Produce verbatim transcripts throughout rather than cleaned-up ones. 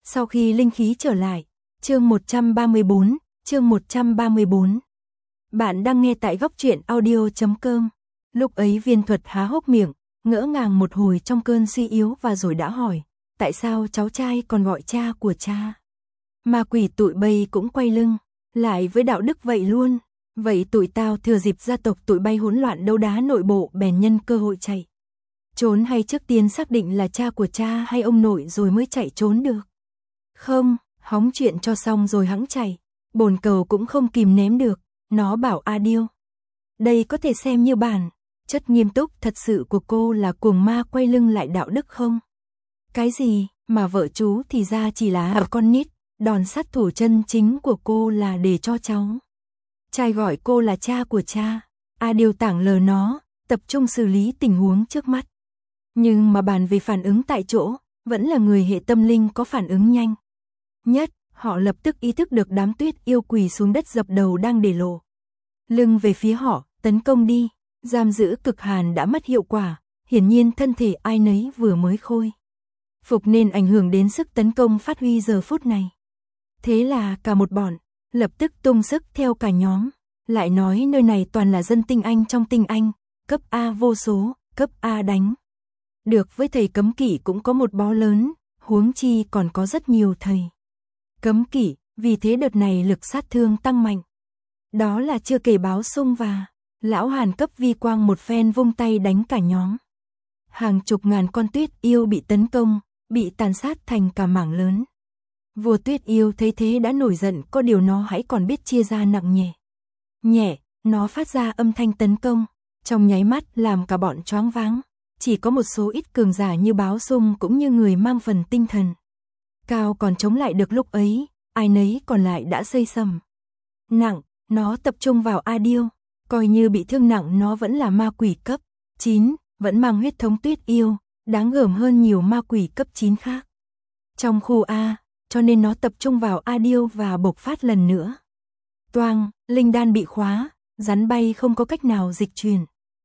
Sau khi linh khí trở lại, chương một trăm ba mươi bốn, chương một trăm ba mươi bốn. Bạn đang nghe tại góc truyện audio chấm com. Lúc ấy Viên Thuật há hốc miệng, ngỡ ngàng một hồi trong cơn suy yếu và rồi đã hỏi, tại sao cháu trai còn gọi cha của cha? Ma quỷ tụi bay cũng quay lưng, lại với đạo đức vậy luôn. Vậy tụi tao thừa dịp gia tộc tụi bay hỗn loạn đấu đá nội bộ bèn nhân cơ hội chạy trốn, hay trước tiên xác định là cha của cha hay ông nội rồi mới chạy trốn được? Không, hóng chuyện cho xong rồi hẵng chạy. Bồn cầu cũng không kìm nén được, nó bảo A Điêu, đây có thể xem như bản chất nghiêm túc thật sự của cô là cuồng ma quay lưng lại đạo đức không? Cái gì mà vợ chú thì ra chỉ là ở con nít, đòn sát thủ chân chính của cô là để cho cháu trai gọi cô là cha của cha. A Điêu tảng lờ nó, tập trung xử lý tình huống trước mắt. Nhưng mà bàn về phản ứng tại chỗ, vẫn là người hệ tâm linh có phản ứng nhanh nhất. Họ lập tức ý thức được đám Tuyết yêu quỳ xuống đất dập đầu đang để lộ lưng về phía họ, tấn công đi. Giam giữ cực hàn đã mất hiệu quả, hiển nhiên thân thể ai nấy vừa mới khôi phục nên ảnh hưởng đến sức tấn công phát huy giờ phút này. Thế là cả một bọn lập tức tung sức theo cả nhóm. Lại nói nơi này toàn là dân tinh anh trong tinh anh, cấp A vô số, cấp A đánh được với thầy cấm kỵ cũng có một bó lớn, huống chi còn có rất nhiều thầy cấm kỵ, vì thế đợt này lực sát thương tăng mạnh. Đó là chưa kể báo sung và lão Hàn cấp vi quang một phen vung tay đánh cả nhóm. Hàng chục ngàn con Tuyết yêu bị tấn công, bị tàn sát thành cả mảng lớn. Vua Tuyết yêu thấy thế đã nổi giận, có điều nó hãy còn biết chia ra nặng nhẹ. Nhẹ, nó phát ra âm thanh tấn công, trong nháy mắt làm cả bọn choáng váng. Chỉ có một số ít cường giả như báo sung cũng như người mang phần tinh thần cao còn chống lại được lúc ấy, ai nấy còn lại đã xây sầm nặng. Nó tập trung vào A Điêu, coi như bị thương nặng nó vẫn là ma quỷ cấp chín, vẫn mang huyết thống Tuyết yêu, đáng gờm hơn nhiều ma quỷ cấp chín khác trong khu A, cho nên nó tập trung vào A Điêu và bộc phát lần nữa. Toang, linh đan bị khóa, rắn bay không có cách nào dịch chuyển.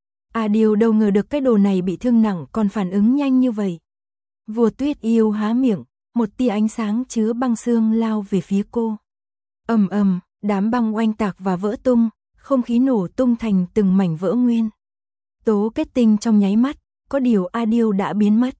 A Điêu đâu ngờ được cái đồ này bị thương nặng còn phản ứng nhanh như vậy. Vua Tuyết yêu há miệng, một tia ánh sáng chứa băng xương lao về phía cô. Ầm ầm, đám băng oanh tạc và vỡ tung, không khí nổ tung thành từng mảnh vỡ nguyên tố kết tinh trong nháy mắt, có điều A Điêu đã biến mất.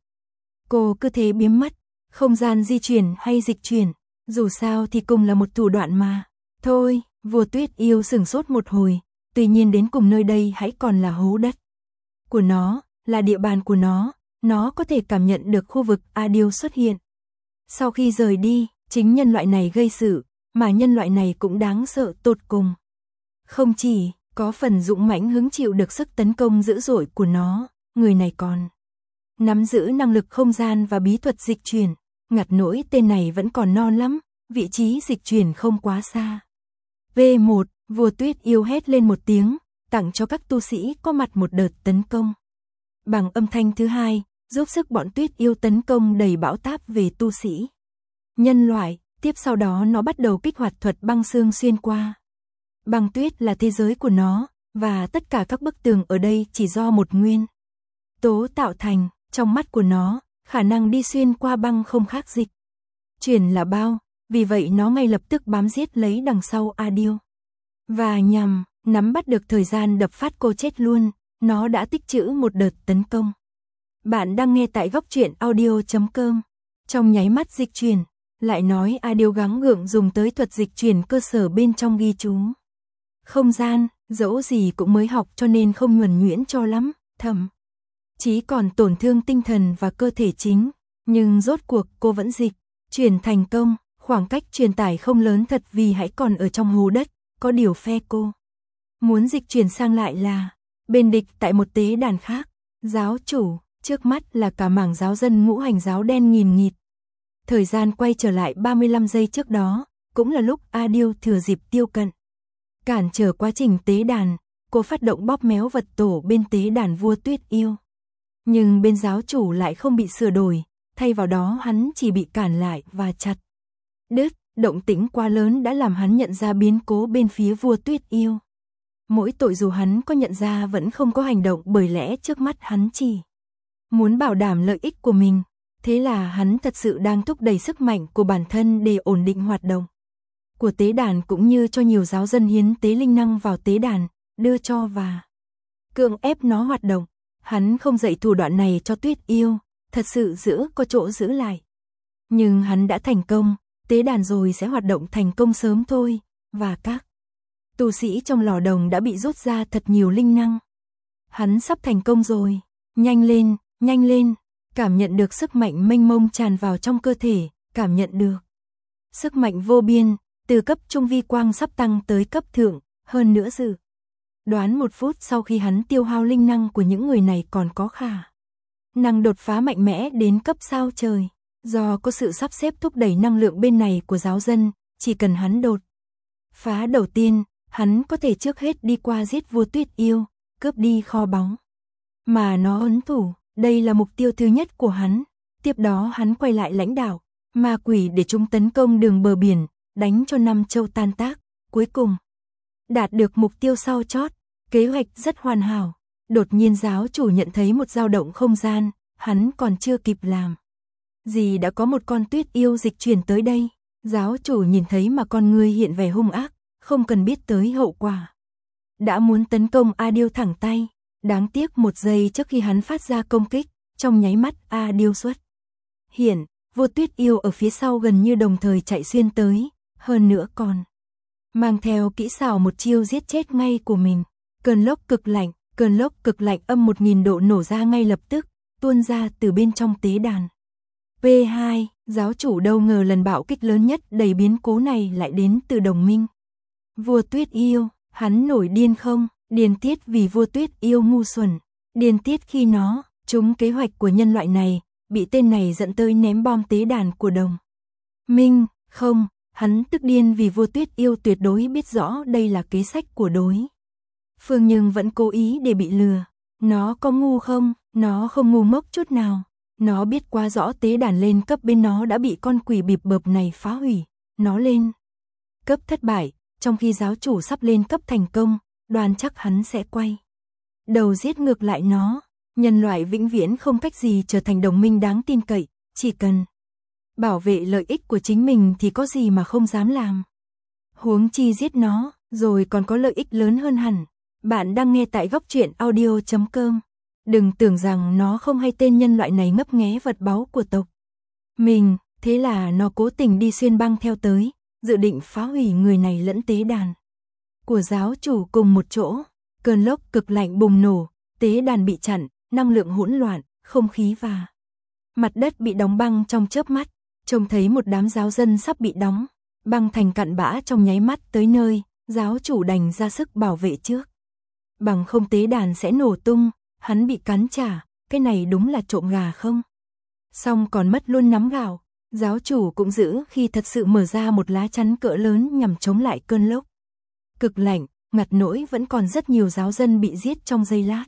Cô cứ thế biến mất, không gian di chuyển hay dịch chuyển, dù sao thì cùng là một thủ đoạn mà. Thôi, vua Tuyết yêu sửng sốt một hồi, tuy nhiên đến cùng nơi đây hãy còn là hố đất của nó, là địa bàn của nó, nó có thể cảm nhận được khu vực A Điêu xuất hiện. Sau khi rời đi, chính nhân loại này gây sự, mà nhân loại này cũng đáng sợ tột cùng. Không chỉ có phần dũng mãnh hứng chịu được sức tấn công dữ dội của nó, người này còn nắm giữ năng lực không gian và bí thuật dịch chuyển, ngặt nỗi tên này vẫn còn non lắm, vị trí dịch chuyển không quá xa. V một, vua Tuyết yêu hét lên một tiếng, tặng cho các tu sĩ có mặt một đợt tấn công. Bằng âm thanh thứ hai, giúp sức bọn Tuyết yêu tấn công đầy bão táp về tu sĩ nhân loại. Tiếp sau đó nó bắt đầu kích hoạt thuật băng xương xuyên qua. Băng tuyết là thế giới của nó, và tất cả các bức tường ở đây chỉ do một nguyên tố tạo thành. Trong mắt của nó, khả năng đi xuyên qua băng không khác dịch chuyển là bao, vì vậy nó ngay lập tức bám giết lấy đằng sau A Điêu. Và nhằm nắm bắt được thời gian đập phát cô chết luôn, nó đã tích trữ một đợt tấn công. Bạn đang nghe tại góc truyện audio chấm com. Trong nháy mắt dịch chuyển, lại nói A Điêu gắng gượng dùng tới thuật dịch chuyển cơ sở bên trong ghi chú không gian, dẫu gì cũng mới học cho nên không nhuần nhuyễn cho lắm, thậm chí còn tổn thương tinh thần và cơ thể chính, nhưng rốt cuộc cô vẫn dịch chuyển thành công. Khoảng cách truyền tải không lớn thật vì hãy còn ở trong hố đất, có điều phe cô muốn dịch chuyển sang lại là bên địch tại một tế đàn khác. Giáo chủ, trước mắt là cả mảng giáo dân ngũ hành giáo đen nghìn nghịt. Thời gian quay trở lại ba mươi lăm giây trước đó, cũng là lúc A Điêu thừa dịp tiêu cận cản trở quá trình tế đàn, cô phát động bóp méo vật tổ bên tế đàn vua Tuyết yêu. Nhưng bên giáo chủ lại không bị sửa đổi, thay vào đó hắn chỉ bị cản lại và chặt đứt. Động tĩnh quá lớn đã làm hắn nhận ra biến cố bên phía vua Tuyết yêu. Mỗi tội dù hắn có nhận ra vẫn không có hành động, bởi lẽ trước mắt hắn chỉ muốn bảo đảm lợi ích của mình. Thế là hắn thật sự đang thúc đẩy sức mạnh của bản thân để ổn định hoạt động của tế đàn, cũng như cho nhiều giáo dân hiến tế linh năng vào tế đàn, đưa cho và cưỡng ép nó hoạt động. Hắn không dạy thủ đoạn này cho Tuyết Yêu, thật sự giữ có chỗ giữ lại. Nhưng hắn đã thành công, tế đàn rồi sẽ hoạt động thành công sớm thôi, và các tu sĩ trong lò đồng đã bị rút ra thật nhiều linh năng. Hắn sắp thành công rồi, nhanh lên, nhanh lên, cảm nhận được sức mạnh mênh mông tràn vào trong cơ thể, cảm nhận được sức mạnh vô biên, từ cấp trung vi quang sắp tăng tới cấp thượng, hơn nữa dự đoán một phút sau khi hắn tiêu hao linh năng của những người này còn có khả năng đột phá mạnh mẽ đến cấp sao trời. Do có sự sắp xếp thúc đẩy năng lượng bên này của giáo dân, chỉ cần hắn đột phá đầu tiên, hắn có thể trước hết đi qua giết vua Tuyết Yêu, cướp đi kho báu mà nó ấn thủ. Đây là mục tiêu thứ nhất của hắn. Tiếp đó hắn quay lại lãnh đạo ma quỷ để chúng tấn công đường bờ biển, đánh cho năm châu tan tác, cuối cùng đạt được mục tiêu sau chót. Kế hoạch rất hoàn hảo. Đột nhiên giáo chủ nhận thấy một dao động không gian, hắn còn chưa kịp làm gì đã có một con Tuyết Yêu dịch chuyển tới đây. Giáo chủ nhìn thấy mà con người hiện vẻ hung ác, không cần biết tới hậu quả, đã muốn tấn công A Điêu thẳng tay. Đáng tiếc một giây trước khi hắn phát ra công kích, trong nháy mắt A Điêu xuất hiện, vua Tuyết Yêu ở phía sau gần như đồng thời chạy xuyên tới, hơn nữa còn mang theo kỹ xảo một chiêu giết chết ngay của mình. Cơn lốc cực lạnh, cơn lốc cực lạnh âm một nghìn độ nổ ra ngay lập tức, tuôn ra từ bên trong tế đàn. P hai, giáo chủ đâu ngờ lần bạo kích lớn nhất đầy biến cố này lại đến từ đồng minh vua Tuyết Yêu. Hắn nổi điên không? Điên tiết vì vua Tuyết Yêu ngu xuẩn, điên tiết khi nó trúng kế hoạch của nhân loại này, bị tên này dẫn tới ném bom tế đàn của đồng minh. Không, hắn tức điên vì vua Tuyết Yêu tuyệt đối biết rõ đây là kế sách của đối phương nhưng vẫn cố ý để bị lừa. Nó có ngu không? Nó không ngu ngốc chút nào. Nó biết quá rõ tế đàn lên cấp bên nó đã bị con quỷ bịp bợp này phá hủy. Nó lên cấp thất bại, trong khi giáo chủ sắp lên cấp thành công, đoán chắc hắn sẽ quay đầu giết ngược lại nó. Nhân loại vĩnh viễn không cách gì trở thành đồng minh đáng tin cậy, chỉ cần bảo vệ lợi ích của chính mình thì có gì mà không dám làm. Huống chi giết nó, rồi còn có lợi ích lớn hơn hẳn. Bạn đang nghe tại góc truyện audio chấm com. Đừng tưởng rằng nó không hay tên nhân loại này ngấp nghé vật báu của tộc mình, thế là nó cố tình đi xuyên băng theo tới, dự định phá hủy người này lẫn tế đàn của giáo chủ cùng một chỗ. Cơn lốc cực lạnh bùng nổ, tế đàn bị chặn, năng lượng hỗn loạn, không khí và mặt đất bị đóng băng trong chớp mắt. Trông thấy một đám giáo dân sắp bị đóng băng thành cặn bã trong nháy mắt tới nơi, giáo chủ đành ra sức bảo vệ trước. Bằng không tế đàn sẽ nổ tung, hắn bị cắn trả, cái này đúng là trộm gà không? Xong còn mất luôn nắm gạo. Giáo chủ cũng giữ khi thật sự mở ra một lá chắn cỡ lớn nhằm chống lại cơn lốc cực lạnh, ngặt nỗi vẫn còn rất nhiều giáo dân bị giết trong giây lát.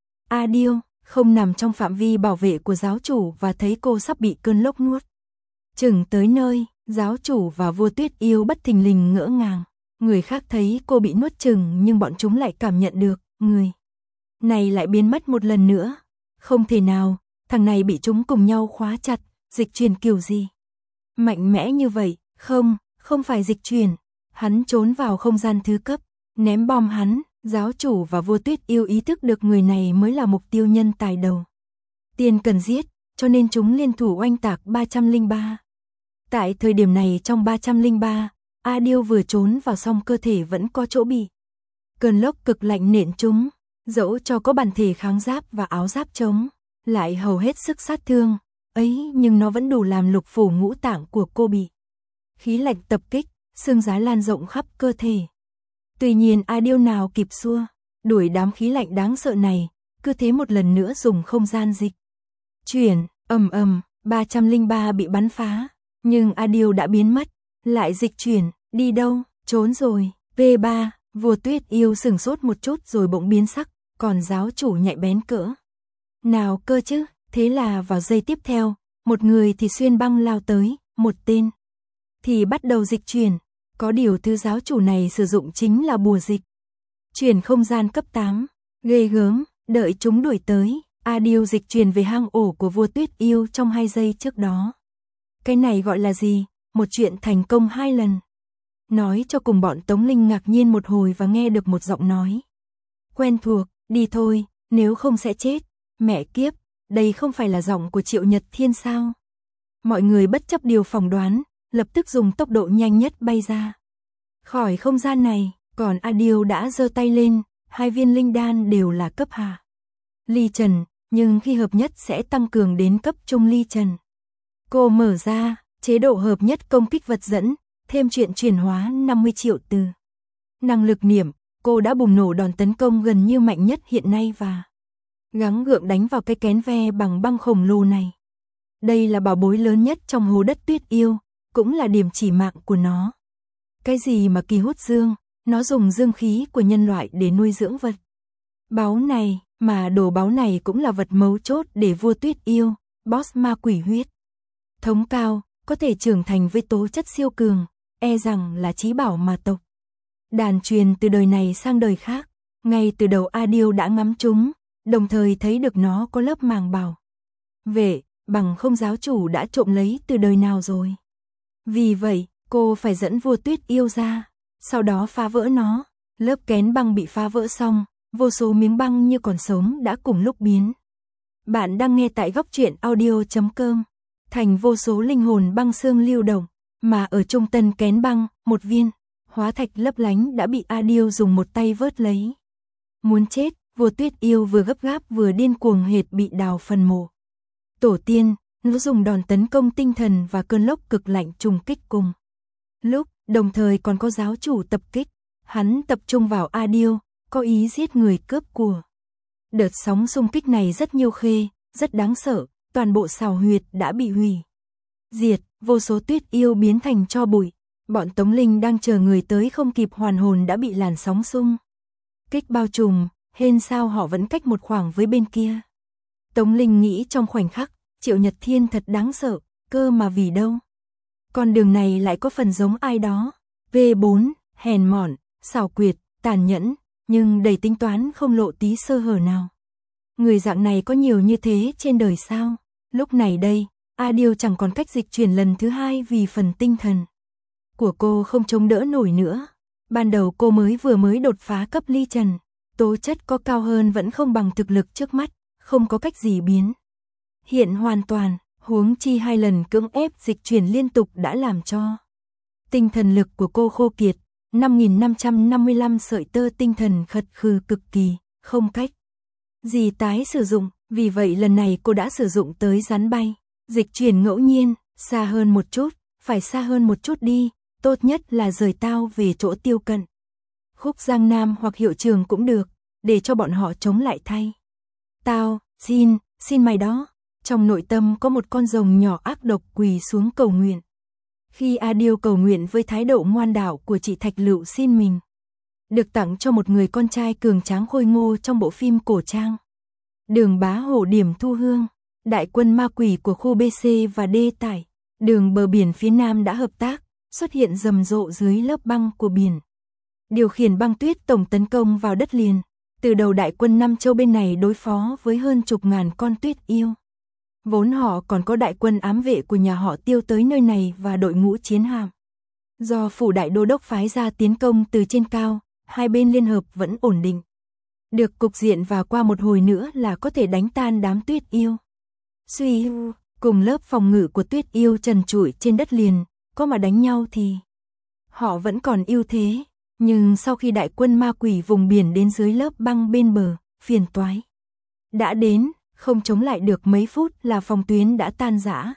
A Điêu không nằm trong phạm vi bảo vệ của giáo chủ và thấy cô sắp bị cơn lốc nuốt chửng tới nơi, giáo chủ và vua Tuyết Yêu bất thình lình ngỡ ngàng. Người khác thấy cô bị nuốt chửng nhưng bọn chúng lại cảm nhận được, người này lại biến mất một lần nữa. Không thể nào, thằng này bị chúng cùng nhau khóa chặt, dịch chuyển kiểu gì? Mạnh mẽ như vậy, không, không phải dịch chuyển. Hắn trốn vào không gian thứ cấp, ném bom hắn. Giáo chủ và vua Tuyết Yêu ý thức được người này mới là mục tiêu nhân tài đầu tiên cần giết, cho nên chúng liên thủ oanh tạc ba trăm lẻ ba. Tại thời điểm này trong ba trăm lẻ ba, A Điêu vừa trốn vào xong cơ thể vẫn có chỗ bị cơn lốc cực lạnh nện chúng, dẫu cho có bản thể kháng giáp và áo giáp chống lại hầu hết sức sát thương ấy, nhưng nó vẫn đủ làm lục phủ ngũ tạng của cô bị khí lạnh tập kích, xương giá lan rộng khắp cơ thể. Tuy nhiên A Điêu nào kịp xua đuổi đám khí lạnh đáng sợ này, cứ thế một lần nữa dùng không gian dịch chuyển. Ầm ầm, ba trăm lẻ ba bị bắn phá, nhưng A Điêu đã biến mất. Lại dịch chuyển, đi đâu? Trốn rồi. V ba, vua Tuyết Yêu sửng sốt một chút rồi bỗng biến sắc, còn giáo chủ nhạy bén cỡ nào cơ chứ? Thế là vào giây tiếp theo, một người thì xuyên băng lao tới, một tên thì bắt đầu dịch chuyển. Có điều thứ giáo chủ này sử dụng chính là bùa dịch chuyển không gian cấp tám. Ghê gớm, đợi chúng đuổi tới, Adil dịch truyền về hang ổ của vua Tuyết Yêu trong hai giây trước đó. Cái này gọi là gì? Một chuyện thành công hai lần. Nói cho cùng bọn Tống Linh ngạc nhiên một hồi và nghe được một giọng nói. Quen thuộc, đi thôi, nếu không sẽ chết. Mẹ kiếp, đây không phải là giọng của Triệu Nhật Thiên sao? Mọi người bất chấp điều phỏng đoán, lập tức dùng tốc độ nhanh nhất bay ra khỏi không gian này, còn Adil đã giơ tay lên, hai viên linh đan đều là cấp hạ ly trần, nhưng khi hợp nhất sẽ tăng cường đến cấp trung ly trần. Cô mở ra, chế độ hợp nhất công kích vật dẫn, thêm chuyện chuyển hóa năm mươi triệu từ năng lực niệm, cô đã bùng nổ đòn tấn công gần như mạnh nhất hiện nay và gắng gượng đánh vào cái kén ve bằng băng khổng lồ này. Đây là bảo bối lớn nhất trong hố đất Tuyết Yêu, cũng là điểm chỉ mạng của nó. Cái gì mà kỳ hút dương, nó dùng dương khí của nhân loại để nuôi dưỡng vật báu này, mà đồ báu này cũng là vật mấu chốt để vua Tuyết Yêu, boss ma quỷ huyết thống cao, có thể trưởng thành với tố chất siêu cường, e rằng là chí bảo mà tộc đàn truyền từ đời này sang đời khác. Ngay từ đầu Adil đã ngắm chúng, đồng thời thấy được nó có lớp màng bảo vệ, bằng không giáo chủ đã trộm lấy từ đời nào rồi. Vì vậy, cô phải dẫn vua Tuyết Yêu ra, sau đó phá vỡ nó. Lớp kén băng bị phá vỡ xong, vô số miếng băng như còn sống đã cùng lúc biến. Bạn đang nghe tại góc truyện audio chấm com, thành vô số linh hồn băng xương lưu động, mà ở trung tâm kén băng, một viên hóa thạch lấp lánh đã bị Adil dùng một tay vớt lấy. Muốn chết, vua Tuyết Yêu vừa gấp gáp vừa điên cuồng hệt bị đào phần mộ tổ tiên, nó dùng đòn tấn công tinh thần và cơn lốc cực lạnh trùng kích cùng lúc, đồng thời còn có giáo chủ tập kích. Hắn tập trung vào Adil, có ý giết người cướp của. Đợt sóng xung kích này rất nhiêu khê, rất đáng sợ, toàn bộ xào huyệt đã bị hủy diệt, vô số Tuyết Yêu biến thành tro bụi. Bọn Tống Linh đang chờ người tới không kịp hoàn hồn đã bị làn sóng xung kích bao trùm, hên sao họ vẫn cách một khoảng với bên kia. Tống Linh nghĩ trong khoảnh khắc, Triệu Nhật Thiên thật đáng sợ, cơ mà vì đâu. Con đường này lại có phần giống ai đó. vê bốn, hèn mọn, xảo quyệt, tàn nhẫn, nhưng đầy tính toán không lộ tí sơ hở nào. Người dạng này có nhiều như thế trên đời sao? Lúc này đây, Adil chẳng còn cách dịch chuyển lần thứ hai vì phần tinh thần của cô không chống đỡ nổi nữa. Ban đầu cô mới vừa mới đột phá cấp ly trần, tố chất có cao hơn vẫn không bằng thực lực trước mắt, không có cách gì biến hiện hoàn toàn, huống chi hai lần cưỡng ép dịch chuyển liên tục đã làm cho tinh thần lực của cô khô kiệt, năm nghìn năm trăm năm mươi lăm sợi tơ tinh thần khật khư cực kỳ, không cách gì tái sử dụng, vì vậy lần này cô đã sử dụng tới rắn bay, dịch chuyển ngẫu nhiên, xa hơn một chút, phải xa hơn một chút đi, tốt nhất là rời tao về chỗ tiêu cận. Khúc Giang Nam hoặc hiệu trường cũng được, để cho bọn họ chống lại thay. Tao, xin, xin mày đó. Trong nội tâm có một con rồng nhỏ ác độc quỳ xuống cầu nguyện. Khi Adil cầu nguyện với thái độ ngoan đạo của chị Thạch Lựu xin mình được tặng cho một người con trai cường tráng khôi ngô trong bộ phim cổ trang Đường Bá Hổ Điểm Thu Hương, đại quân ma quỷ của khu B C và D tại đường bờ biển phía Nam đã hợp tác, xuất hiện rầm rộ dưới lớp băng của biển. Điều khiển băng tuyết tổng tấn công vào đất liền, từ đầu đại quân Nam Châu bên này đối phó với hơn chục ngàn con Tuyết Yêu. Vốn họ còn có đại quân ám vệ của nhà họ Tiêu tới nơi này và đội ngũ chiến hạm do phủ đại đô đốc phái ra tiến công từ trên cao, hai bên liên hợp vẫn ổn định được cục diện và qua một hồi nữa là có thể đánh tan đám Tuyết Yêu. Suy cùng lớp phòng ngự của Tuyết Yêu trần trụi trên đất liền, có mà đánh nhau thì họ vẫn còn ưu thế, nhưng sau khi đại quân ma quỷ vùng biển đến dưới lớp băng bên bờ, phiền toái đã đến, không chống lại được mấy phút là phòng tuyến đã tan rã.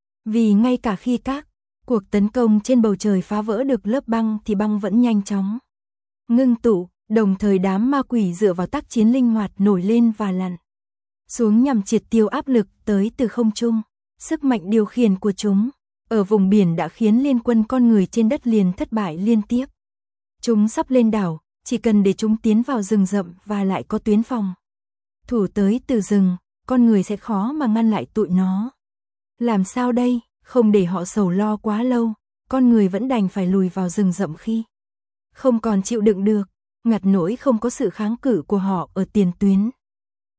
Vì ngay cả khi các cuộc tấn công trên bầu trời phá vỡ được lớp băng thì băng vẫn nhanh chóng ngưng tụ, đồng thời đám ma quỷ dựa vào tác chiến linh hoạt nổi lên và lặn xuống nhằm triệt tiêu áp lực tới từ không trung. Sức mạnh điều khiển của chúng ở vùng biển đã khiến liên quân con người trên đất liền thất bại liên tiếp. Chúng sắp lên đảo, chỉ cần để chúng tiến vào rừng rậm và lại có tuyến phòng thủ tới từ rừng, con người sẽ khó mà ngăn lại tụi nó. Làm sao đây, không để họ sầu lo quá lâu, con người vẫn đành phải lùi vào rừng rậm khi không còn chịu đựng được, ngặt nỗi không có sự kháng cự của họ ở tiền tuyến.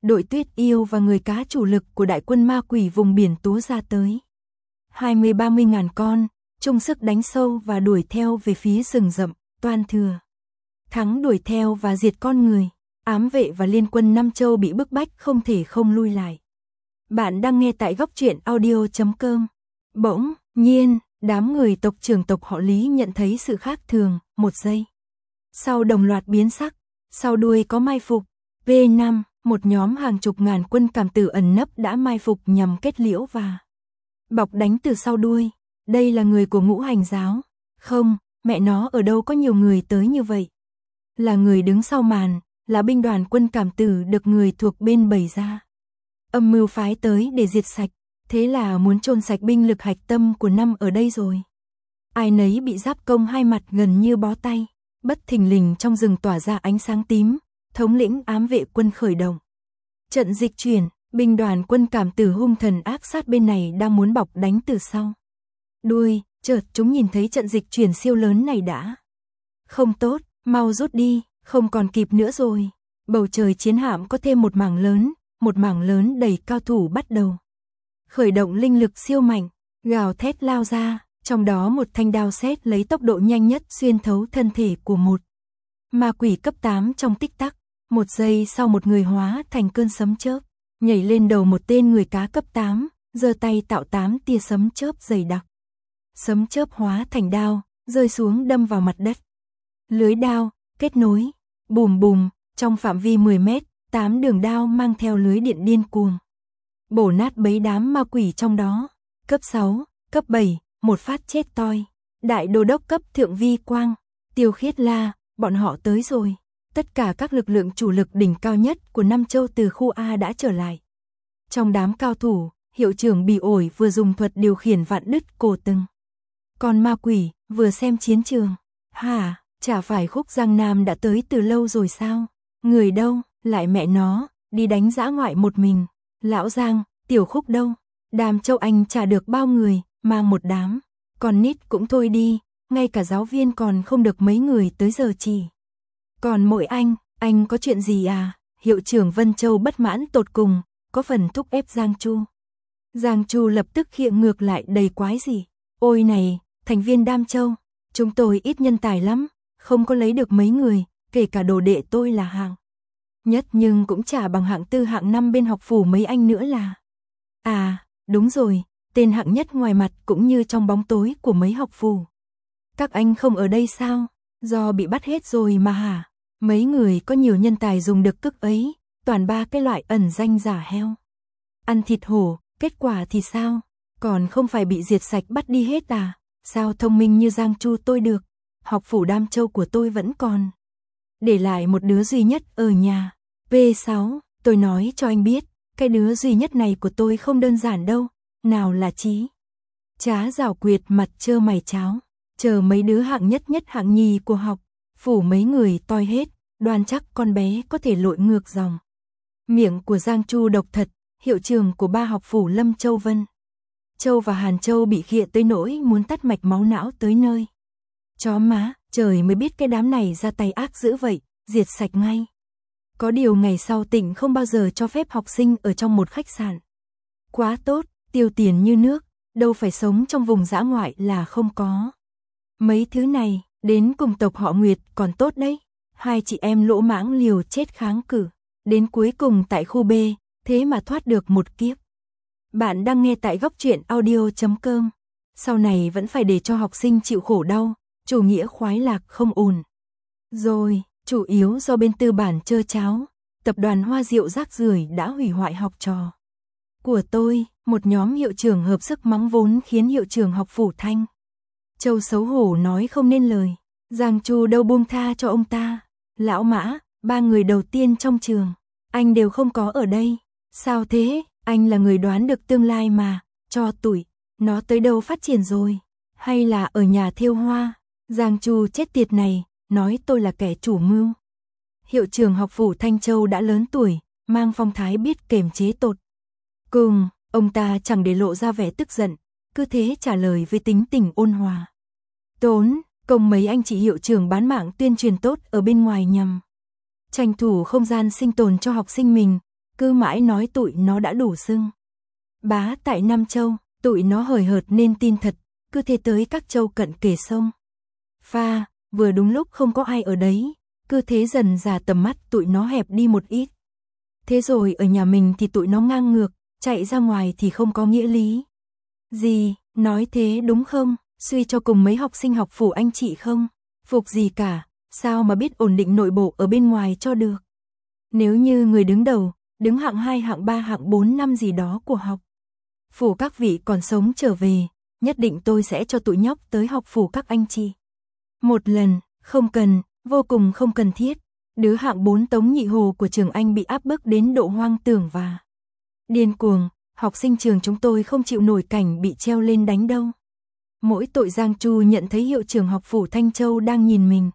đội Tuyết Yêu và người cá chủ lực của đại quân ma quỷ vùng biển Tú ra tới. hai mươi ba mươi ngàn con, chung sức đánh sâu và đuổi theo về phía rừng rậm, Toan Thừa. Thắng đuổi theo và diệt con người, ám vệ và liên quân Nam Châu bị bức bách không thể không lui lại. Bạn đang nghe tại góc truyện audio chấm com. Bỗng nhiên, đám người tộc trưởng tộc họ Lý nhận thấy sự khác thường, một giây. Sau đồng loạt biến sắc, sau đuôi có mai phục. V năm, một nhóm hàng chục ngàn quân cảm tử ẩn nấp đã mai phục nhằm kết liễu và bọc đánh từ sau đuôi. Đây là người của Ngũ Hành giáo. Không, mẹ nó ở đâu có nhiều người tới như vậy. Là người đứng sau màn, là binh đoàn quân cảm tử được người thuộc bên bày ra. Âm mưu phái tới để diệt sạch, thế là muốn chôn sạch binh lực hạch tâm của năm ở đây rồi. Ai nấy bị giáp công hai mặt gần như bó tay, bất thình lình trong rừng tỏa ra ánh sáng tím, thống lĩnh ám vệ quân khởi động. Trận dịch chuyển, binh đoàn quân cảm tử hung thần ác sát bên này đang muốn bọc đánh từ sau đuôi, chợt chúng nhìn thấy trận dịch chuyển siêu lớn này đã không tốt, mau rút đi, không còn kịp nữa rồi. Bầu trời chiến hạm có thêm một mảng lớn, một mảng lớn đầy cao thủ bắt đầu khởi động linh lực siêu mạnh, gào thét lao ra, trong đó một thanh đao sét lấy tốc độ nhanh nhất xuyên thấu thân thể của một ma quỷ cấp tám trong tích tắc. Một giây sau một người hóa thành cơn sấm chớp, nhảy lên đầu một tên người cá cấp tám, giơ tay tạo tám tia sấm chớp dày đặc. Sấm chớp hóa thành đao, rơi xuống đâm vào mặt đất. Lưới đao, kết nối, bùm bùm, trong phạm vi mười mét, tám đường đao mang theo lưới điện điên cuồng. Bổ nát bấy đám ma quỷ trong đó. Cấp sáu, cấp bảy, một phát chết toi. Đại đô đốc cấp thượng vi quang, Tiêu Khiết La, bọn họ tới rồi. Tất cả các lực lượng chủ lực đỉnh cao nhất của Nam Châu từ khu A đã trở lại. Trong đám cao thủ, hiệu trưởng Bỉ Ổi vừa dùng thuật điều khiển vạn đứt cổ từng con ma quỷ, vừa xem chiến trường. Hả, chả phải Khúc Giang Nam đã tới từ lâu rồi sao? Người đâu, lại mẹ nó, đi đánh dã ngoại một mình. Lão Giang, Tiểu Khúc đâu? Đàm Châu Anh chả được bao người, mang một đám. Còn nít cũng thôi đi, ngay cả giáo viên còn không được mấy người tới giờ chỉ. Còn mỗi anh, anh có chuyện gì à? Hiệu trưởng Vân Châu bất mãn tột cùng, có phần thúc ép Giang Chu. Giang Chu lập tức khiệng ngược lại đầy quái gì. Ôi này, thành viên Đam Châu, chúng tôi ít nhân tài lắm, không có lấy được mấy người, kể cả đồ đệ tôi là hạng nhất nhưng cũng chả bằng hạng tư hạng năm bên học phủ mấy anh nữa là. À, đúng rồi, tên hạng nhất ngoài mặt cũng như trong bóng tối của mấy học phủ. Các anh không ở đây sao? Do bị bắt hết rồi mà hả? Mấy người có nhiều nhân tài dùng được cức ấy, toàn ba cái loại ẩn danh giả heo. Ăn thịt hổ, kết quả thì sao? Còn không phải bị diệt sạch bắt đi hết à? Sao thông minh như Giang Chu tôi được? Học phủ Đam Châu của tôi vẫn còn để lại một đứa duy nhất ở nhà. V sáu, tôi nói cho anh biết, cái đứa duy nhất này của tôi không đơn giản đâu. Nào là Chí Trá rảo quyệt mặt trơ mày cháo, chờ mấy đứa hạng nhất nhất hạng nhì của học phủ mấy người toi hết, đoan chắc con bé có thể lội ngược dòng. Miệng của Giang Chu độc thật, hiệu trưởng của ba học phủ Lâm Châu Vân Châu và Hàn Châu bị khịa tới nỗi muốn tắt mạch máu não tới nơi. Chó má, trời mới biết cái đám này ra tay ác dữ vậy, diệt sạch ngay. Có điều ngày sau tỉnh không bao giờ cho phép học sinh ở trong một khách sạn. Quá tốt, tiêu tiền như nước, đâu phải sống trong vùng dã ngoại là không có. Mấy thứ này, đến cùng tộc họ Nguyệt còn tốt đấy. Hai chị em lỗ mãng liều chết kháng cự, đến cuối cùng tại khu B, thế mà thoát được một kiếp. Bạn đang nghe tại góc truyện audio chấm com. Sau này vẫn phải để cho học sinh chịu khổ đau, chủ nghĩa khoái lạc không ổn. Rồi, chủ yếu do bên tư bản trơ cháo, tập đoàn Hoa Diệu rác rưởi đã hủy hoại học trò của tôi. Một nhóm hiệu trưởng hợp sức mắng vốn khiến hiệu trưởng học phủ Thanh Châu xấu hổ nói không nên lời. Giang Chu đâu buông tha cho ông ta. Lão Mã, ba người đầu tiên trong trường, anh đều không có ở đây. Sao thế? Anh là người đoán được tương lai mà, cho tuổi, nó tới đâu phát triển rồi? Hay là ở nhà thêu hoa? Giang Chu chết tiệt này, nói tôi là kẻ chủ mưu. Hiệu trưởng học phủ Thanh Châu đã lớn tuổi, mang phong thái biết kiềm chế tột cùng, ông ta chẳng để lộ ra vẻ tức giận, cứ thế trả lời với tính tình ôn hòa. Tốn công mấy anh chị hiệu trưởng bán mạng tuyên truyền tốt ở bên ngoài nhằm tranh thủ không gian sinh tồn cho học sinh mình, cứ mãi nói tụi nó đã đủ xưng bá tại Nam Châu, tụi nó hời hợt nên tin thật, cứ thế tới các châu cận kề sông Pha, vừa đúng lúc không có ai ở đấy, cứ thế dần dà tầm mắt tụi nó hẹp đi một ít. Thế rồi ở nhà mình thì tụi nó ngang ngược, chạy ra ngoài thì không có nghĩa lý. Gì, nói thế đúng không? Suy cho cùng mấy học sinh học phủ anh chị không? Phục gì cả, sao mà biết ổn định nội bộ ở bên ngoài cho được? Nếu như người đứng đầu, đứng hạng hai, hạng ba, hạng bốn năm gì đó của học phủ các vị còn sống trở về, nhất định tôi sẽ cho tụi nhóc tới học phủ các anh chị. Một lần, không cần, vô cùng không cần thiết. Đứa hạng bốn Tống Nhị Hồ của trường Anh bị áp bức đến độ hoang tưởng và điên cuồng, học sinh trường chúng tôi không chịu nổi cảnh bị treo lên đánh đâu. Mỗi tội Giang Chu nhận thấy hiệu trưởng học phủ Thanh Châu đang nhìn mình.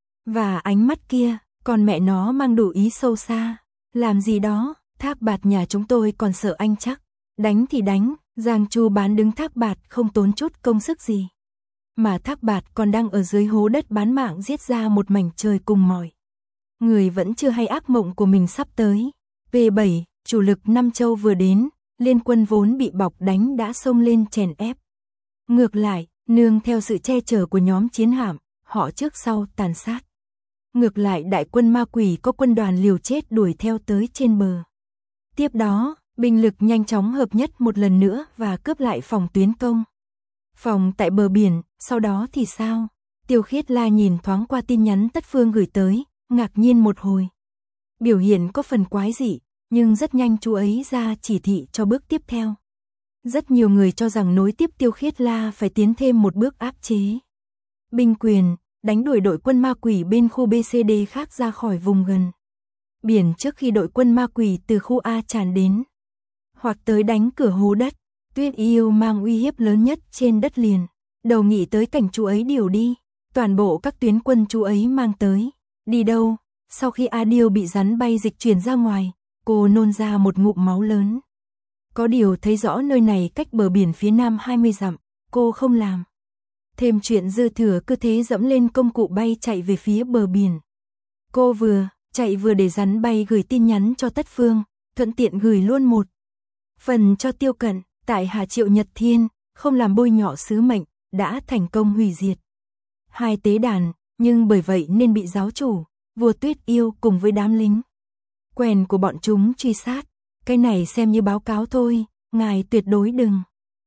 Và ánh mắt kia, còn mẹ nó mang đủ ý sâu xa. Làm gì đó, Thác Bạt nhà chúng tôi còn sợ anh chắc. Đánh thì đánh, Giang Chu bán đứng Thác Bạt không tốn chút công sức gì. Mà Thác Bạt còn đang ở dưới hố đất bán mạng giết ra một mảnh trời cùng mỏi. Người vẫn chưa hay ác mộng của mình sắp tới. V bảy, chủ lực Nam Châu vừa đến, liên quân vốn bị bọc đánh đã xông lên chèn ép. Ngược lại, nương theo sự che chở của nhóm chiến hạm, họ trước sau tàn sát. Ngược lại đại quân ma quỷ có quân đoàn liều chết đuổi theo tới trên bờ. Tiếp đó, binh lực nhanh chóng hợp nhất một lần nữa và cướp lại phòng tuyến công. Phòng tại bờ biển, sau đó thì sao? Tiêu Khiết La nhìn thoáng qua tin nhắn Tất Phương gửi tới, ngạc nhiên một hồi. Biểu hiện có phần quái dị, nhưng rất nhanh chú ấy ra chỉ thị cho bước tiếp theo. Rất nhiều người cho rằng nối tiếp Tiêu Khiết La phải tiến thêm một bước áp chế binh quyền, đánh đuổi đội quân ma quỷ bên khu bê xê đê khác ra khỏi vùng gần biển trước khi đội quân ma quỷ từ khu A tràn đến. Hoặc tới đánh cửa hố đất. Tuyết Yêu mang uy hiếp lớn nhất trên đất liền. Đầu nghĩ tới cảnh chú ấy điều đi. Toàn bộ các tuyến quân chú ấy mang tới. Đi đâu? Sau khi A Điêu bị rắn bay dịch chuyển ra ngoài, cô nôn ra một ngụm máu lớn. Có điều thấy rõ nơi này cách bờ biển phía nam hai mươi dặm, cô không làm thêm chuyện dư thừa, cứ thế dẫm lên công cụ bay chạy về phía bờ biển. Cô vừa chạy vừa để rắn bay gửi tin nhắn cho Tất Phương, thuận tiện gửi luôn một phần cho Tiêu Cận. Tại Hà Triệu Nhật Thiên, không làm bôi nhọ sứ mệnh, đã thành công hủy diệt hai tế đàn, nhưng bởi vậy nên bị giáo chủ, vua Tuyết Yêu cùng với đám lính quèn của bọn chúng truy sát. Cái này xem như báo cáo thôi, ngài tuyệt đối đừng.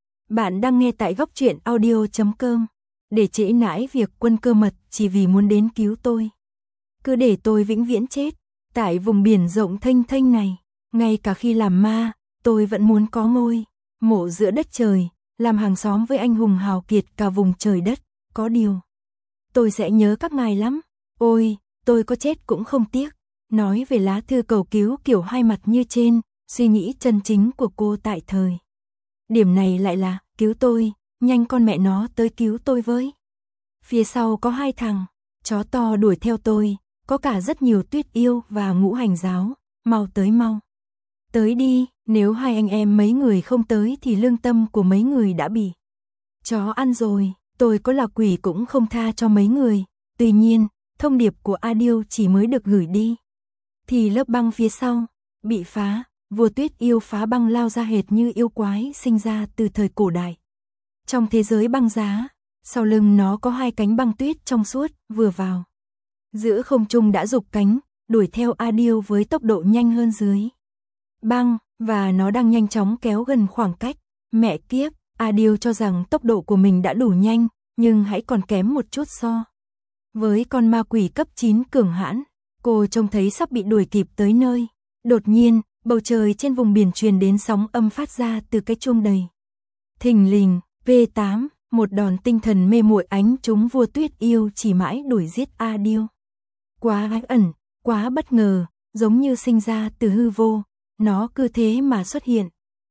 Bạn đang nghe tại góc truyện audio chấm com. Để trễ nãi việc quân cơ mật chỉ vì muốn đến cứu tôi. Cứ để tôi vĩnh viễn chết, tại vùng biển rộng thênh thênh này, ngay cả khi làm ma, tôi vẫn muốn có ngôi mộ giữa đất trời, làm hàng xóm với anh hùng hào kiệt cả vùng trời đất. Có điều, tôi sẽ nhớ các ngài lắm. Ôi, tôi có chết cũng không tiếc. Nói về lá thư cầu cứu kiểu hai mặt như trên, suy nghĩ chân chính của cô tại thời điểm này lại là, cứu tôi, nhanh con mẹ nó tới cứu tôi với. Phía sau có hai thằng chó to đuổi theo tôi, có cả rất nhiều Tuyết Yêu và Ngũ Hành Giáo, mau tới mau. Tới đi, nếu hai anh em mấy người không tới thì lương tâm của mấy người đã bị chó ăn rồi, tôi có là quỷ cũng không tha cho mấy người. Tuy nhiên, thông điệp của A Điêu chỉ mới được gửi đi, thì lớp băng phía sau bị phá, vua Tuyết Yêu phá băng lao ra hệt như yêu quái sinh ra từ thời cổ đại. Trong thế giới băng giá, sau lưng nó có hai cánh băng tuyết trong suốt, vừa vào giữa không trung đã giục cánh, đuổi theo A Điêu với tốc độ nhanh hơn dưới băng, và nó đang nhanh chóng kéo gần khoảng cách. Mẹ kiếp, A Điêu cho rằng tốc độ của mình đã đủ nhanh, nhưng hãy còn kém một chút so với con ma quỷ cấp chín cường hãn. Cô trông thấy sắp bị đuổi kịp tới nơi. Đột nhiên, bầu trời trên vùng biển truyền đến sóng âm phát ra từ cái chuông đầy thình lình. V tám, một đòn tinh thần mê muội ánh trúng vua Tuyết Yêu chỉ mãi đuổi giết A Điêu. Quá ái ẩn, quá bất ngờ, giống như sinh ra từ hư vô, nó cứ thế mà xuất hiện.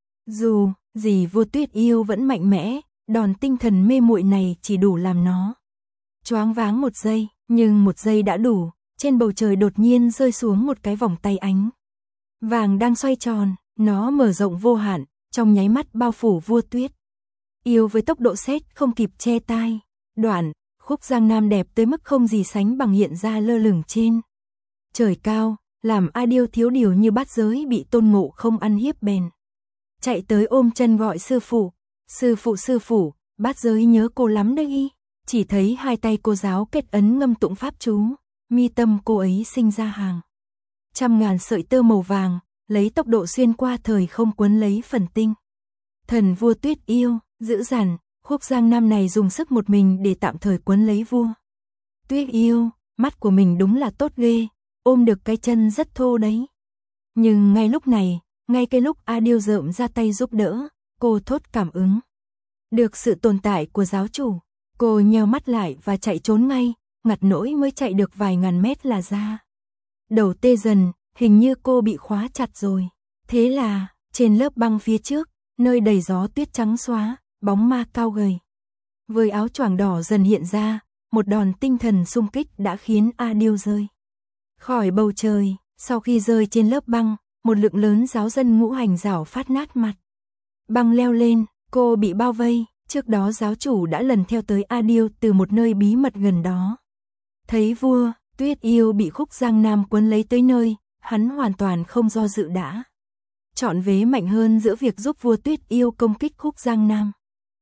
Dù gì vua Tuyết Yêu vẫn mạnh mẽ, đòn tinh thần mê muội này chỉ đủ làm nó choáng váng một giây, nhưng một giây đã đủ. Trên bầu trời đột nhiên rơi xuống một cái vòng tay ánh vàng đang xoay tròn, nó mở rộng vô hạn, trong nháy mắt bao phủ vua Tuyết Yêu với tốc độ sét không kịp che tai. Đoạn, khúc Giang Nam đẹp tới mức không gì sánh bằng hiện ra lơ lửng trên trời cao, làm A Điêu thiếu điều như bát giới bị Tôn Ngộ không ăn hiếp bèn. Chạy tới ôm chân gọi sư phụ, sư phụ sư phụ, bát giới nhớ cô lắm đấy y. Chỉ thấy hai tay cô giáo kết ấn ngâm tụng pháp chú, mi tâm cô ấy sinh ra hàng trăm ngàn sợi tơ màu vàng, lấy tốc độ xuyên qua thời không cuốn lấy phần tinh. Thần vua Tuyết Yêu, dữ dằn, Khúc Giang Nam này dùng sức một mình để tạm thời cuốn lấy vua Tuyết Yêu, mắt của mình đúng là tốt ghê, ôm được cái chân rất thô đấy. Nhưng ngay lúc này, ngay cái lúc A Điêu rợm ra tay giúp đỡ, cô thốt cảm ứng được sự tồn tại của giáo chủ. Cô nheo mắt lại và chạy trốn ngay, ngặt nỗi mới chạy được vài ngàn mét là ra. Đầu tê dần, hình như cô bị khóa chặt rồi. Thế là, trên lớp băng phía trước, nơi đầy gió tuyết trắng xóa, bóng ma cao gầy với áo choàng đỏ dần hiện ra, một đòn tinh thần xung kích đã khiến A Điêu rơi khỏi bầu trời. Sau khi rơi trên lớp băng, một lượng lớn giáo dân ngũ hành rảo phát nát mặt. Băng leo lên, cô bị bao vây. Trước đó giáo chủ đã lần theo tới A Điêu từ một nơi bí mật gần đó. Thấy vua Tuyết Yêu bị Khúc Giang Nam cuốn lấy tới nơi, hắn hoàn toàn không do dự đã chọn vế mạnh hơn giữa việc giúp vua Tuyết Yêu công kích Khúc Giang Nam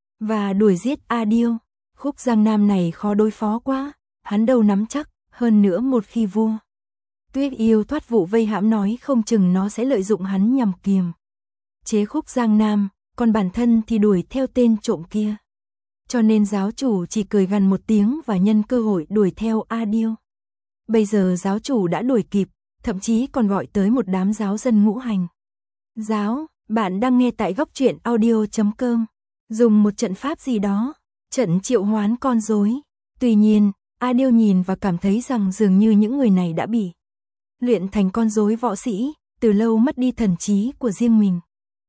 và đuổi giết A Điêu. Khúc Giang Nam này khó đối phó quá, hắn đâu nắm chắc, hơn nữa một khi vua Tuyết Yêu thoát vụ vây hãm nói không chừng nó sẽ lợi dụng hắn nhằm kiềm chế Khúc Giang Nam, còn bản thân thì đuổi theo tên trộm kia. Cho nên giáo chủ chỉ cười gằn một tiếng và nhân cơ hội đuổi theo A Điêu. Bây giờ giáo chủ đã đuổi kịp, thậm chí còn gọi tới một đám giáo dân ngũ hành. Giáo, bạn đang nghe tại góc truyện audio chấm com. Dùng một trận pháp gì đó, trận triệu hoán con rối. Tuy nhiên, A Điêu nhìn và cảm thấy rằng dường như những người này đã bị luyện thành con rối võ sĩ, từ lâu mất đi thần trí của riêng mình.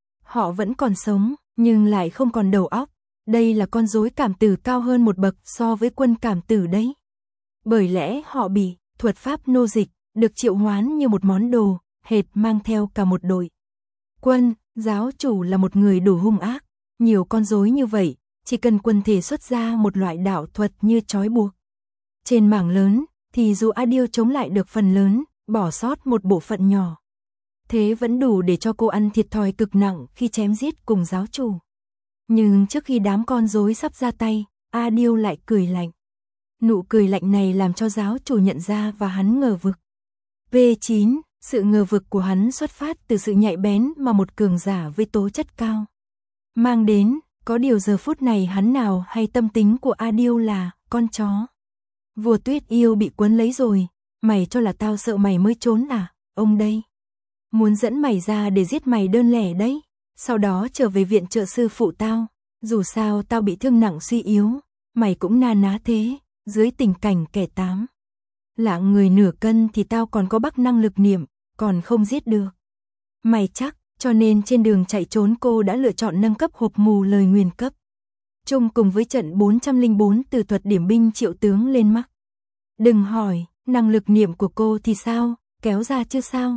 Họ vẫn còn sống, nhưng lại không còn đầu óc. Đây là con rối cảm tử cao hơn một bậc so với quân cảm tử đấy. Bởi lẽ họ bị thuật pháp nô dịch, được triệu hoán như một món đồ, hệt mang theo cả một đội quân. Giáo chủ là một người đủ hung ác. Nhiều con rối như vậy, chỉ cần quân thể xuất ra một loại đạo thuật như trói buộc trên mảng lớn, thì dù A Điêu chống lại được phần lớn, bỏ sót một bộ phận nhỏ, thế vẫn đủ để cho cô ăn thiệt thòi cực nặng khi chém giết cùng giáo chủ. Nhưng trước khi đám con rối sắp ra tay, A Điêu lại cười lạnh. Nụ cười lạnh này làm cho giáo chủ nhận ra và hắn ngờ vực. V chín, sự ngờ vực của hắn xuất phát từ sự nhạy bén mà một cường giả với tố chất cao mang đến. Có điều giờ phút này hắn nào hay tâm tính của A Điêu là con chó. Vua Tuyết Yêu bị cuốn lấy rồi, mày cho là tao sợ mày mới trốn à? Ông đây muốn dẫn mày ra để giết mày đơn lẻ đấy, sau đó trở về viện trợ sư phụ tao. Dù sao tao bị thương nặng suy yếu, mày cũng na ná thế, dưới tình cảnh kẻ tám lạng người nửa cân thì tao còn có bắc năng lực niệm, còn không giết được mày chắc. Cho nên trên đường chạy trốn cô đã lựa chọn nâng cấp hộp mù lời nguyền cấp chung cùng với trận bốn trăm lẻ bốn từ thuật điểm binh triệu tướng lên mắc. Đừng hỏi, năng lực niệm của cô thì sao, kéo ra chưa sao?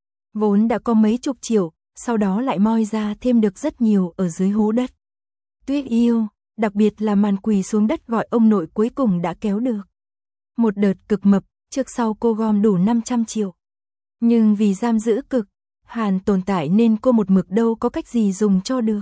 Vốn đã có mấy chục triệu, sau đó lại moi ra thêm được rất nhiều ở dưới hố đất. Tuyết Yêu, đặc biệt là màn quỳ xuống đất gọi ông nội cuối cùng đã kéo được một đợt cực mập, trước sau cô gom đủ năm trăm triệu. Nhưng vì giam giữ cực hàn tồn tại nên cô một mực đâu có cách gì dùng cho được.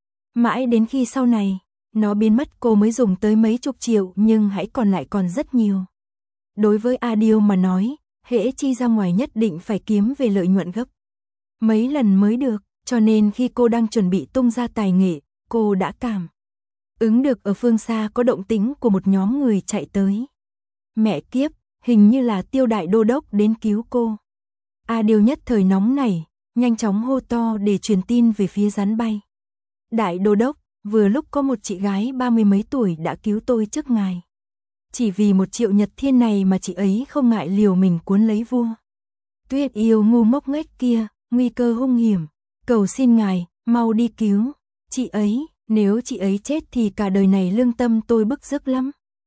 Mãi đến khi sau này, nó biến mất cô mới dùng tới mấy chục triệu, nhưng hãy còn lại còn rất nhiều. Đối với A Điêu mà nói, hễ chi ra ngoài nhất định phải kiếm về lợi nhuận gấp mấy lần mới được, cho nên khi cô đang chuẩn bị tung ra tài nghệ, cô đã cảm ứng được ở phương xa có động tĩnh của một nhóm người chạy tới. Mẹ kiếp, hình như là Tiêu đại đô đốc đến cứu cô. A Điêu nhất thời nóng nảy, nhanh chóng hô to để truyền tin về phía rắn bay. Đại đô đốc, vừa lúc có một chị gái ba mươi mấy tuổi đã cứu tôi trước ngài. Chỉ vì một triệu nhật thiên này mà chị ấy không ngại liều mình cuốn lấy vua Tuyết Yêu ngu ngốc nghếch kia, nguy cơ hung hiểm. Cầu xin ngài, mau đi cứu chị ấy, nếu chị ấy chết thì cả đời này lương tâm tôi bức rứt lắm.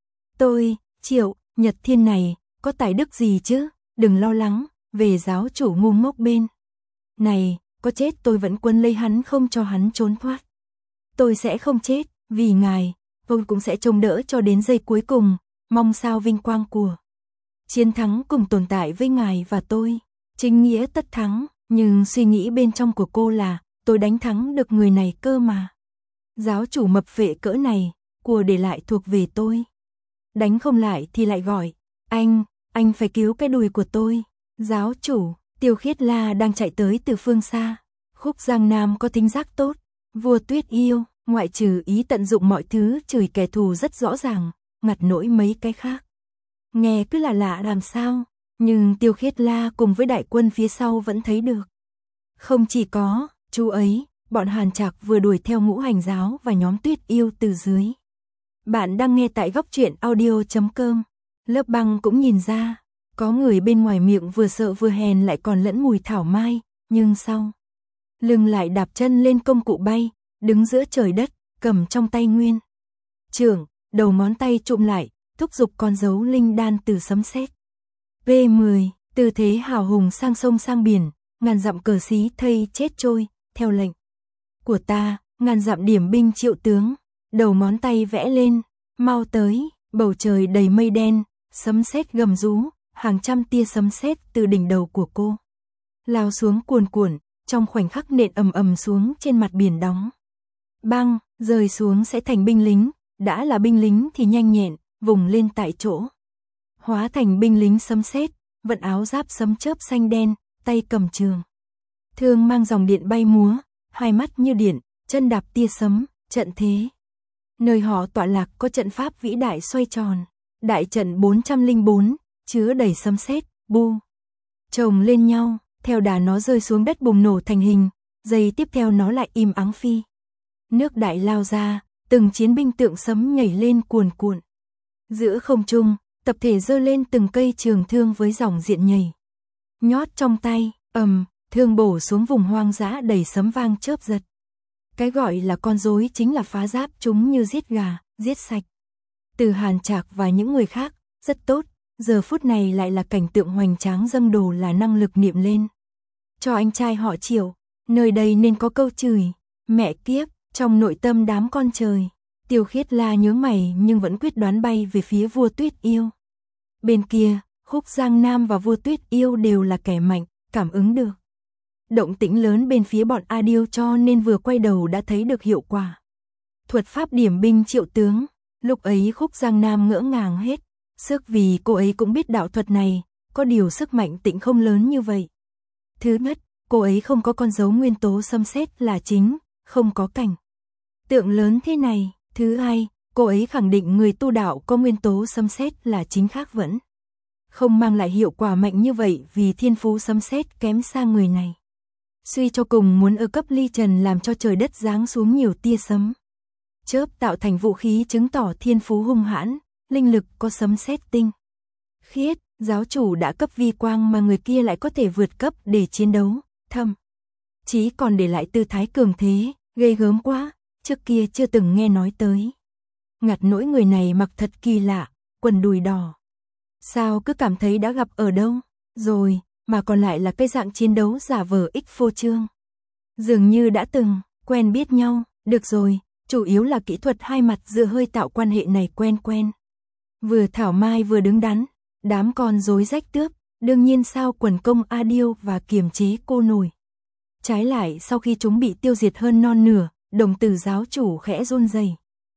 Tôi, triệu nhật thiên này, có tài đức gì chứ, đừng lo lắng. Về giáo chủ ngu ngốc bên này, có chết tôi vẫn quấn lấy hắn không cho hắn trốn thoát. Tôi sẽ không chết, vì ngài, tôi cũng sẽ trông đỡ cho đến giây cuối cùng, mong sao vinh quang của chiến thắng cùng tồn tại với ngài và tôi. Chính nghĩa tất thắng, nhưng suy nghĩ bên trong của cô là, tôi đánh thắng được người này cơ mà. Giáo chủ mập phệ cỡ này, của để lại thuộc về tôi. Đánh không lại thì lại gọi, anh, anh phải cứu cái đùi của tôi. Giáo chủ, Tiêu Khiết La đang chạy tới từ phương xa. Khúc Giang Nam có thính giác tốt, vua Tuyết Yêu, ngoại trừ ý tận dụng mọi thứ chửi kẻ thù rất rõ ràng, ngặt nỗi mấy cái khác. Nghe cứ lạ lạ làm sao, nhưng Tiêu Khiết La cùng với đại quân phía sau vẫn thấy được. Không chỉ có, chú ấy, bọn Hàn Trạc vừa đuổi theo Ngũ Hành Giáo và nhóm Tuyết Yêu từ dưới. Bạn đang nghe tại góc truyện audio chấm com. Lớp Băng cũng nhìn ra, có người bên ngoài miệng vừa sợ vừa hèn lại còn lẫn mùi thảo mai, nhưng sau lưng lại đạp chân lên công cụ bay, đứng giữa trời đất, cầm trong tay nguyên trưởng, đầu ngón tay trụm lại, thúc giục con dấu linh đan từ sấm sét. P mười, tư thế hào hùng sang sông sang biển, ngàn dặm cờ xí thây chết trôi, theo lệnh của ta, ngàn dặm điểm binh triệu tướng, đầu ngón tay vẽ lên, mau tới, bầu trời đầy mây đen, sấm sét gầm rú, hàng trăm tia sấm sét từ đỉnh đầu của cô lao xuống cuồn cuộn, trong khoảnh khắc nện ầm ầm xuống trên mặt biển đóng băng, rơi xuống sẽ thành binh lính, đã là binh lính thì nhanh nhẹn, vùng lên tại chỗ, hóa thành binh lính sấm sét, vận áo giáp sấm chớp xanh đen, tay cầm trường thương mang dòng điện bay múa, hai mắt như điện, chân đạp tia sấm, trận thế nơi họ tọa lạc có trận pháp vĩ đại xoay tròn, đại trận bốn trăm lẻ bốn, chứa đầy sấm sét, bu chồng lên nhau, theo đà nó rơi xuống đất bùng nổ thành hình, giây tiếp theo nó lại im ắng phi. Nước đại lao ra, từng chiến binh tượng sấm nhảy lên cuồn cuộn. Giữa không trung, tập thể giơ lên từng cây trường thương với dòng diện nhảy. Nhót trong tay, ầm, thương bổ xuống vùng hoang dã đầy sấm vang chớp giật. Cái gọi là con rối chính là phá giáp chúng như giết gà, giết sạch. Từ Hàn Trạc và những người khác, rất tốt, giờ phút này lại là cảnh tượng hoành tráng dâng đồ là năng lực niệm lên. Cho anh trai họ Triệu, nơi đây nên có câu chửi, mẹ kiếp, trong nội tâm đám con trời. Tiêu Khiết La nhướng mày nhưng vẫn quyết đoán bay về phía vua Tuyết Yêu. Bên kia, Khúc Giang Nam và vua Tuyết Yêu đều là kẻ mạnh, cảm ứng được động tĩnh lớn bên phía bọn A Điêu cho nên vừa quay đầu đã thấy được hiệu quả. Thuật pháp điểm binh triệu tướng, lúc ấy Khúc Giang Nam ngỡ ngàng hết, sức vì cô ấy cũng biết đạo thuật này, có điều sức mạnh tịnh không lớn như vậy. Thứ nhất, cô ấy không có con dấu nguyên tố sấm sét là chính, không có cảnh tượng lớn thế này. Thứ hai, cô ấy khẳng định người tu đạo có nguyên tố sấm sét là chính khác vẫn không mang lại hiệu quả mạnh như vậy vì thiên phú sấm sét kém xa người này. Suy cho cùng muốn ở cấp ly trần làm cho trời đất giáng xuống nhiều tia sấm chớp tạo thành vũ khí chứng tỏ thiên phú hung hãn, linh lực có sấm sét tinh khiết, giáo chủ đã cấp vi quang mà người kia lại có thể vượt cấp để chiến đấu, thâm chí còn để lại tư thái cường thế, ghê gớm quá, trước kia chưa từng nghe nói tới. Ngặt nỗi người này mặc thật kỳ lạ, quần đùi đỏ. Sao cứ cảm thấy đã gặp ở đâu, rồi, mà còn lại là cái dạng chiến đấu giả vờ ích phô trương. Dường như đã từng, quen biết nhau, được rồi, chủ yếu là kỹ thuật hai mặt dựa hơi tạo quan hệ này quen quen. Vừa thảo mai vừa đứng đắn, đám con rối rách tướp, đương nhiên sao quần công A Điêu và kiềm chế cô nổi. Trái lại sau khi chúng bị tiêu diệt hơn non nửa, đồng tử giáo chủ khẽ run rẩy.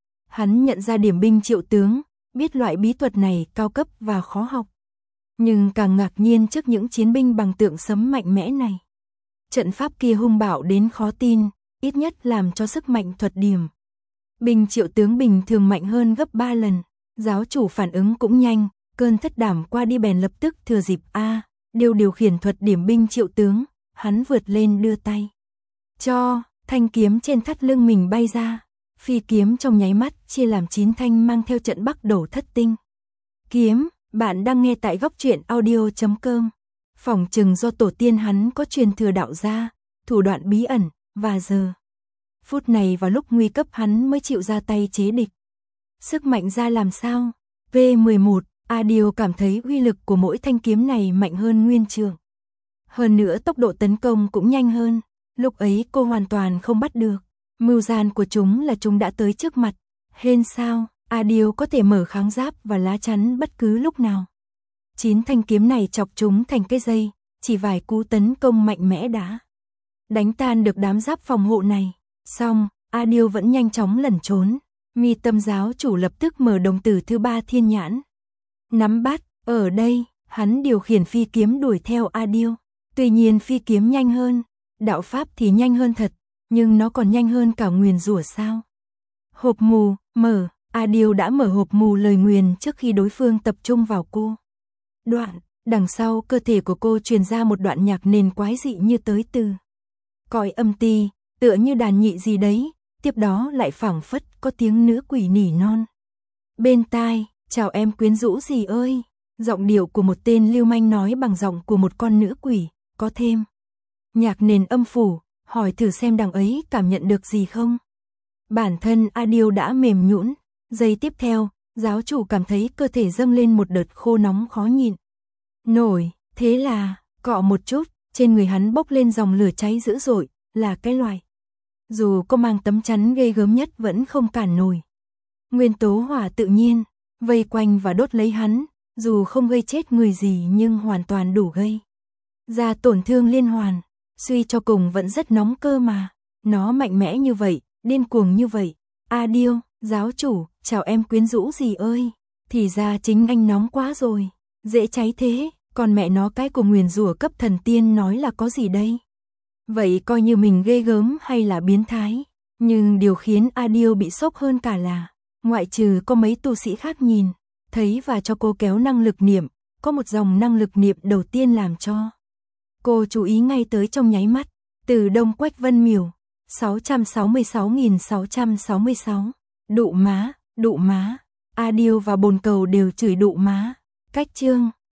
Hắn nhận ra điểm binh triệu tướng, biết loại bí thuật này cao cấp và khó học. Nhưng càng ngạc nhiên trước những chiến binh bằng tượng sấm mạnh mẽ này. Trận pháp kia hung bạo đến khó tin, ít nhất làm cho sức mạnh thuật điểm binh triệu tướng bình thường mạnh hơn gấp ba lần. Giáo chủ phản ứng cũng nhanh, cơn thất đảm qua đi bèn lập tức thừa dịp A, điều điều khiển thuật điểm binh triệu tướng, hắn vượt lên đưa tay. Cho, thanh kiếm trên thắt lưng mình bay ra, phi kiếm trong nháy mắt chia làm chín thanh mang theo trận bắc đổ thất tinh. Kiếm, bạn đang nghe tại góc truyện audio chấm com. Phỏng chừng do tổ tiên hắn có truyền thừa đạo gia, thủ đoạn bí ẩn, và giờ phút này vào lúc nguy cấp hắn mới chịu ra tay chế địch. Sức mạnh ra làm sao? V mười một, A Điêu cảm thấy uy lực của mỗi thanh kiếm này mạnh hơn nguyên trường. Hơn nữa tốc độ tấn công cũng nhanh hơn, lúc ấy cô hoàn toàn không bắt được. Mưu gian của chúng là chúng đã tới trước mặt. Hên sao, A Điêu có thể mở kháng giáp và lá chắn bất cứ lúc nào. Chín thanh kiếm này chọc chúng thành cái dây, chỉ vài cú tấn công mạnh mẽ đã đánh tan được đám giáp phòng hộ này. Xong, Adil vẫn nhanh chóng lẩn trốn. Mi Tâm giáo chủ lập tức mở đồng tử thứ ba thiên nhãn. Nắm bắt, ở đây, hắn điều khiển phi kiếm đuổi theo Adil. Tuy nhiên phi kiếm nhanh hơn, đạo pháp thì nhanh hơn thật, nhưng nó còn nhanh hơn cả nguyền rủa sao? Hộp mù, mở, Adil đã mở hộp mù lời nguyền trước khi đối phương tập trung vào cô. Đoạn, đằng sau cơ thể của cô truyền ra một đoạn nhạc nền quái dị như tới từ cõi âm ti, tựa như đàn nhị gì đấy, tiếp đó lại phảng phất có tiếng nữ quỷ nỉ non. Bên tai, chào em quyến rũ gì ơi, giọng điệu của một tên lưu manh nói bằng giọng của một con nữ quỷ, có thêm nhạc nền âm phủ, hỏi thử xem đằng ấy cảm nhận được gì không. Bản thân Adil đã mềm nhũn, giây tiếp theo, giáo chủ cảm thấy cơ thể dâng lên một đợt khô nóng khó nhịn nổi, thế là, cọ một chút, trên người hắn bốc lên dòng lửa cháy dữ dội, là cái loại dù có mang tấm chắn ghê gớm nhất vẫn không cản nổi. Nguyên tố hỏa tự nhiên, vây quanh và đốt lấy hắn, dù không gây chết người gì nhưng hoàn toàn đủ gây ra tổn thương liên hoàn, suy cho cùng vẫn rất nóng cơ mà. Nó mạnh mẽ như vậy, điên cuồng như vậy. Adil, giáo chủ, chào em quyến rũ gì ơi, thì ra chính anh nóng quá rồi, dễ cháy thế, còn mẹ nó cái của nguyền rủa cấp thần tiên nói là có gì đây? Vậy coi như mình ghê gớm hay là biến thái? Nhưng điều khiến Adil bị sốc hơn cả là, ngoại trừ có mấy tu sĩ khác nhìn, thấy và cho cô kéo năng lực niệm, có một dòng năng lực niệm đầu tiên làm cho cô chú ý ngay tới trong nháy mắt, từ Đông Quách Vân Miểu, sáu trăm sáu mươi sáu nghìn sáu trăm sáu mươi sáu, đụ má, đụ má, Adil và Bồn Cầu đều chửi đụ má, cách chương.